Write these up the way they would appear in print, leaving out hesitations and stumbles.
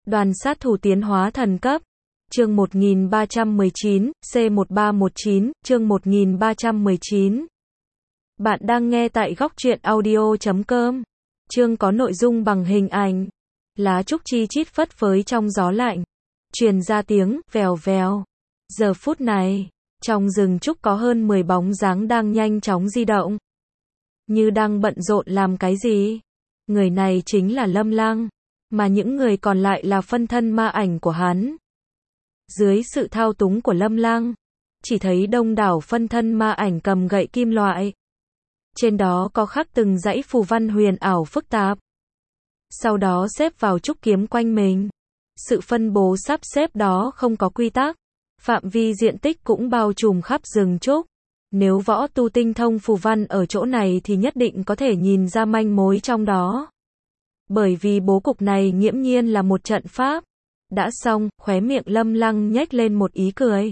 Đoàn sát thủ tiến hóa thần cấp. Chương 1319, C1319, chương 1319. Bạn đang nghe tại góc truyện audio.com. Chương có nội dung bằng hình ảnh. Lá trúc chi chít phất phới trong gió lạnh. Truyền ra tiếng vèo vèo. Giờ phút này, trong rừng trúc có hơn 10 bóng dáng đang nhanh chóng di động. Như đang bận rộn làm cái gì? Người này chính là Lâm Lăng, mà những người còn lại là phân thân ma ảnh của hắn. Dưới sự thao túng của Lâm Lăng, chỉ thấy đông đảo phân thân ma ảnh cầm gậy kim loại. Trên đó có khắc từng dãy phù văn huyền ảo phức tạp. Sau đó xếp vào trúc kiếm quanh mình. Sự phân bố sắp xếp đó không có quy tắc. Phạm vi diện tích cũng bao trùm khắp rừng trúc. Nếu võ tu tinh thông phù văn ở chỗ này thì nhất định có thể nhìn ra manh mối trong đó. Bởi vì bố cục này nghiễm nhiên là một trận pháp. Đã xong, khóe miệng Lâm Lăng nhếch lên một ý cười.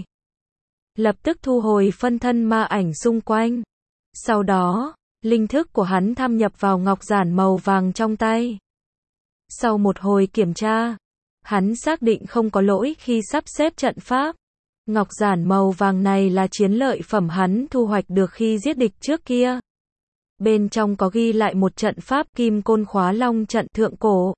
Lập tức thu hồi phân thân ma ảnh xung quanh. Sau đó, linh thức của hắn thâm nhập vào ngọc giản màu vàng trong tay. Sau một hồi kiểm tra, hắn xác định không có lỗi khi sắp xếp trận pháp. Ngọc giản màu vàng này là chiến lợi phẩm hắn thu hoạch được khi giết địch trước kia. Bên trong có ghi lại một trận pháp kim côn khóa long trận thượng cổ.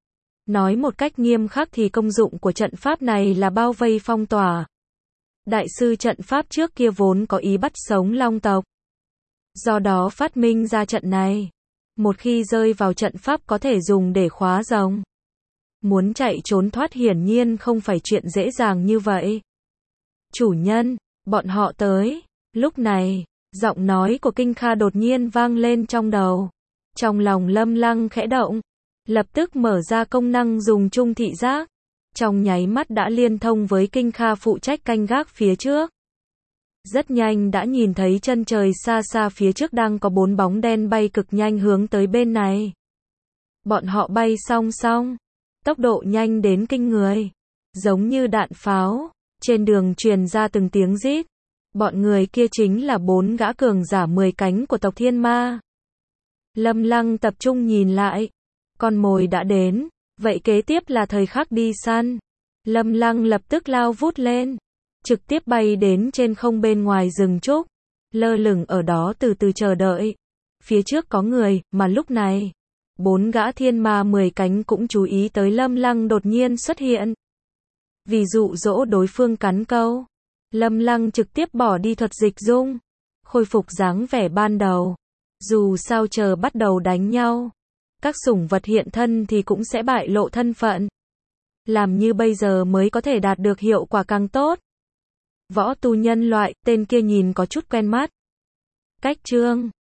Nói một cách nghiêm khắc thì công dụng của trận pháp này là bao vây phong tỏa. Đại sư trận pháp trước kia vốn có ý bắt sống long tộc. Do đó phát minh ra trận này. Một khi rơi vào trận pháp có thể dùng để khóa rồng. Muốn chạy trốn thoát hiển nhiên không phải chuyện dễ dàng như vậy. Chủ nhân, bọn họ tới. Lúc này, giọng nói của Kinh Kha đột nhiên vang lên trong đầu. Trong lòng Lâm Lăng khẽ động. Lập tức mở ra công năng dùng chung thị giác. Trong nháy mắt đã liên thông với Kinh Kha phụ trách canh gác phía trước. Rất nhanh đã nhìn thấy chân trời xa xa phía trước đang có 4 bóng đen bay cực nhanh hướng tới bên này. Bọn họ bay song song. Tốc độ nhanh đến kinh người. Giống như đạn pháo. Trên đường truyền ra từng tiếng rít. Bọn người kia chính là 4 gã cường giả 10 cánh của tộc Thiên Ma. Lâm Lăng tập trung nhìn lại. Con mồi đã đến. Vậy kế tiếp là thời khắc đi săn. Lâm Lăng lập tức lao vút lên. Trực tiếp bay đến trên không bên ngoài rừng trúc. Lơ lửng ở đó từ từ chờ đợi. Phía trước có người, mà lúc này 4 gã thiên ma 10 cánh cũng chú ý tới Lâm Lăng đột nhiên xuất hiện. Vì dụ dỗ đối phương cắn câu, Lâm Lăng trực tiếp bỏ đi thuật dịch dung, khôi phục dáng vẻ ban đầu. Dù sao chờ bắt đầu đánh nhau, các sủng vật hiện thân thì cũng sẽ bại lộ thân phận. Làm như bây giờ mới có thể đạt được hiệu quả càng tốt. Võ tu nhân loại, tên kia nhìn có chút quen mắt. Cách chương